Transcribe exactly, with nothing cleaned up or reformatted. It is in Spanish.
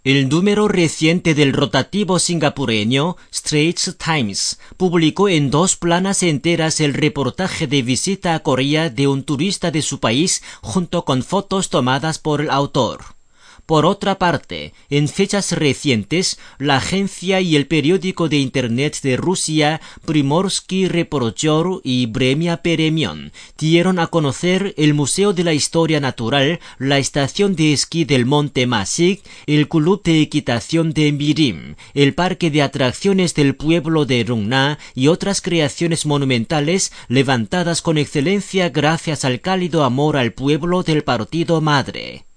El número reciente del rotativo singapureño Straits Times publicó en dos planas enteras el reportaje de visita a Corea de un turista de su país junto con fotos tomadas por el autor. Por otra parte, en fechas recientes, la agencia y el periódico de Internet de Rusia Primorsky Reporter y Vremya Peremion dieron a conocer el Museo de la Historia Natural, la estación de esquí del Monte Masik, el Club de Equitación de Mirim, el Parque de Atracciones del pueblo de Rungna y otras creaciones monumentales levantadas con excelencia gracias al cálido amor al pueblo del partido madre.